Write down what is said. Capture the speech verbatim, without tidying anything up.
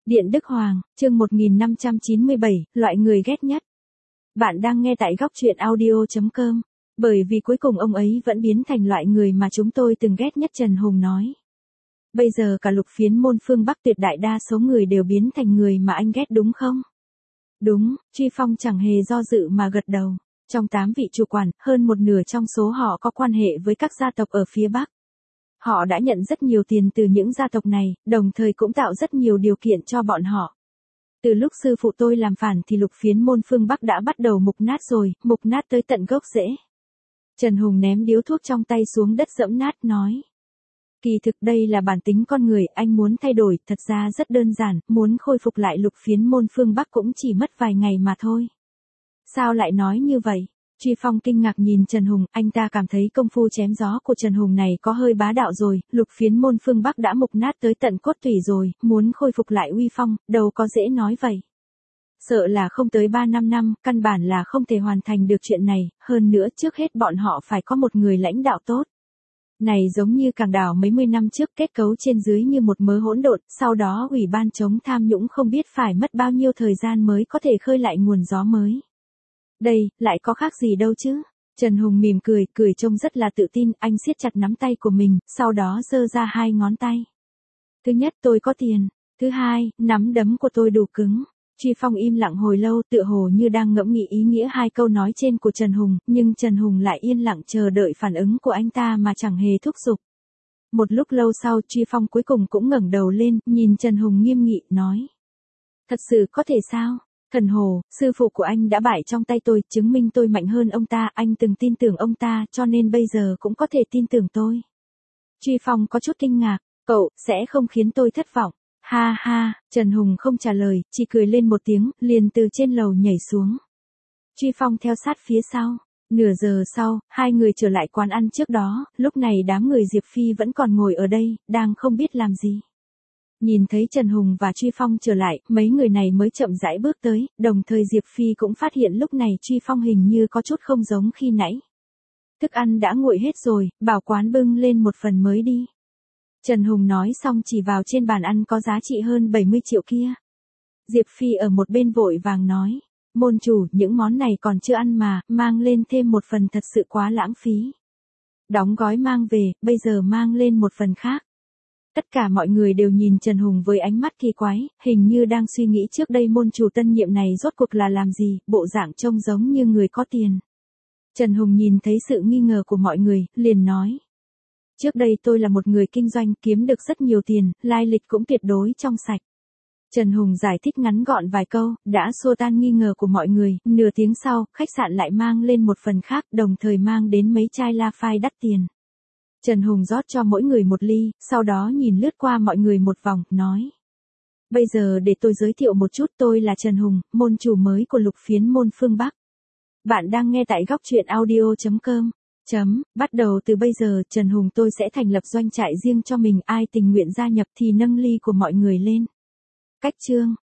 Điện Đức Hoàng, chương một nghìn năm trăm chín mươi bảy, loại người ghét nhất. Bạn đang nghe tại góc truyện audio chấm com. Bởi vì cuối cùng ông ấy vẫn biến thành loại người mà chúng tôi từng ghét nhất, Trần Hùng nói. Bây giờ cả lục phiến môn phương Bắc tuyệt đại đa số người đều biến thành người mà anh ghét đúng không? Đúng, Truy Phong chẳng hề do dự mà gật đầu. Trong tám vị chủ quản, hơn một nửa trong số họ có quan hệ với các gia tộc ở phía Bắc. Họ đã nhận rất nhiều tiền từ những gia tộc này, đồng thời cũng tạo rất nhiều điều kiện cho bọn họ. Từ lúc sư phụ tôi làm phản thì lục phiến môn phương Bắc đã bắt đầu mục nát rồi, mục nát tới tận gốc rễ. Trần Hùng ném điếu thuốc trong tay xuống đất dẫm nát nói. Kỳ thực đây là bản tính con người, anh muốn thay đổi, thật ra rất đơn giản, muốn khôi phục lại lục phiến môn phương Bắc cũng chỉ mất vài ngày mà thôi. Sao lại nói như vậy? Truy Phong kinh ngạc nhìn Trần Hùng, anh ta cảm thấy công phu chém gió của Trần Hùng này có hơi bá đạo rồi, lục phiến môn phương Bắc đã mục nát tới tận cốt tủy rồi, muốn khôi phục lại uy phong, đâu có dễ nói vậy. Sợ là không tới ba năm năm, căn bản là không thể hoàn thành được chuyện này, hơn nữa trước hết bọn họ phải có một người lãnh đạo tốt. Này giống như Cảng Đảo mấy mươi năm trước, kết cấu trên dưới như một mớ hỗn độn, sau đó Ủy ban chống tham nhũng không biết phải mất bao nhiêu thời gian mới có thể khơi lại nguồn gió mới. Đây, lại có khác gì đâu chứ. Trần Hùng mỉm cười, cười trông rất là tự tin, anh siết chặt nắm tay của mình, sau đó giơ ra hai ngón tay. Thứ nhất, tôi có tiền. Thứ hai, nắm đấm của tôi đủ cứng. Truy Phong im lặng hồi lâu, tựa hồ như đang ngẫm nghĩ ý nghĩa hai câu nói trên của Trần Hùng, nhưng Trần Hùng lại yên lặng chờ đợi phản ứng của anh ta mà chẳng hề thúc giục. Một lúc lâu sau, Truy Phong cuối cùng cũng ngẩng đầu lên, nhìn Trần Hùng nghiêm nghị, nói. Thật sự có thể sao? Thần Hồ, sư phụ của anh đã bại trong tay tôi, chứng minh tôi mạnh hơn ông ta, anh từng tin tưởng ông ta, cho nên bây giờ cũng có thể tin tưởng tôi. Truy Phong có chút kinh ngạc, cậu, sẽ không khiến tôi thất vọng. Ha ha, Trần Hùng không trả lời, chỉ cười lên một tiếng, liền từ trên lầu nhảy xuống. Truy Phong theo sát phía sau. Nửa giờ sau, hai người trở lại quán ăn trước đó, lúc này đám người Diệp Phi vẫn còn ngồi ở đây, đang không biết làm gì. Nhìn thấy Trần Hùng và Truy Phong trở lại, mấy người này mới chậm rãi bước tới, đồng thời Diệp Phi cũng phát hiện lúc này Truy Phong hình như có chút không giống khi nãy. Thức ăn đã nguội hết rồi, bảo quán bưng lên một phần mới đi. Trần Hùng nói xong chỉ vào trên bàn ăn có giá trị hơn bảy mươi triệu kia. Diệp Phi ở một bên vội vàng nói, môn chủ, những món này còn chưa ăn mà, mang lên thêm một phần thật sự quá lãng phí. Đóng gói mang về, bây giờ mang lên một phần khác. Tất cả mọi người đều nhìn Trần Hùng với ánh mắt kỳ quái, hình như đang suy nghĩ trước đây môn chủ tân nhiệm này rốt cuộc là làm gì, bộ dạng trông giống như người có tiền. Trần Hùng nhìn thấy sự nghi ngờ của mọi người, liền nói. Trước đây tôi là một người kinh doanh, kiếm được rất nhiều tiền, lai lịch cũng tuyệt đối trong sạch. Trần Hùng giải thích ngắn gọn vài câu, đã xua tan nghi ngờ của mọi người, nửa tiếng sau, khách sạn lại mang lên một phần khác, đồng thời mang đến mấy chai La Phai đắt tiền. Trần Hùng rót cho mỗi người một ly, sau đó nhìn lướt qua mọi người một vòng, nói. Bây giờ để tôi giới thiệu một chút, tôi là Trần Hùng, môn chủ mới của lục phiến môn phương Bắc. Bạn đang nghe tại góc truyện audio chấm com. Chấm, bắt đầu từ bây giờ, Trần Hùng tôi sẽ thành lập doanh trại riêng cho mình, ai tình nguyện gia nhập thì nâng ly của mọi người lên. Cách chương.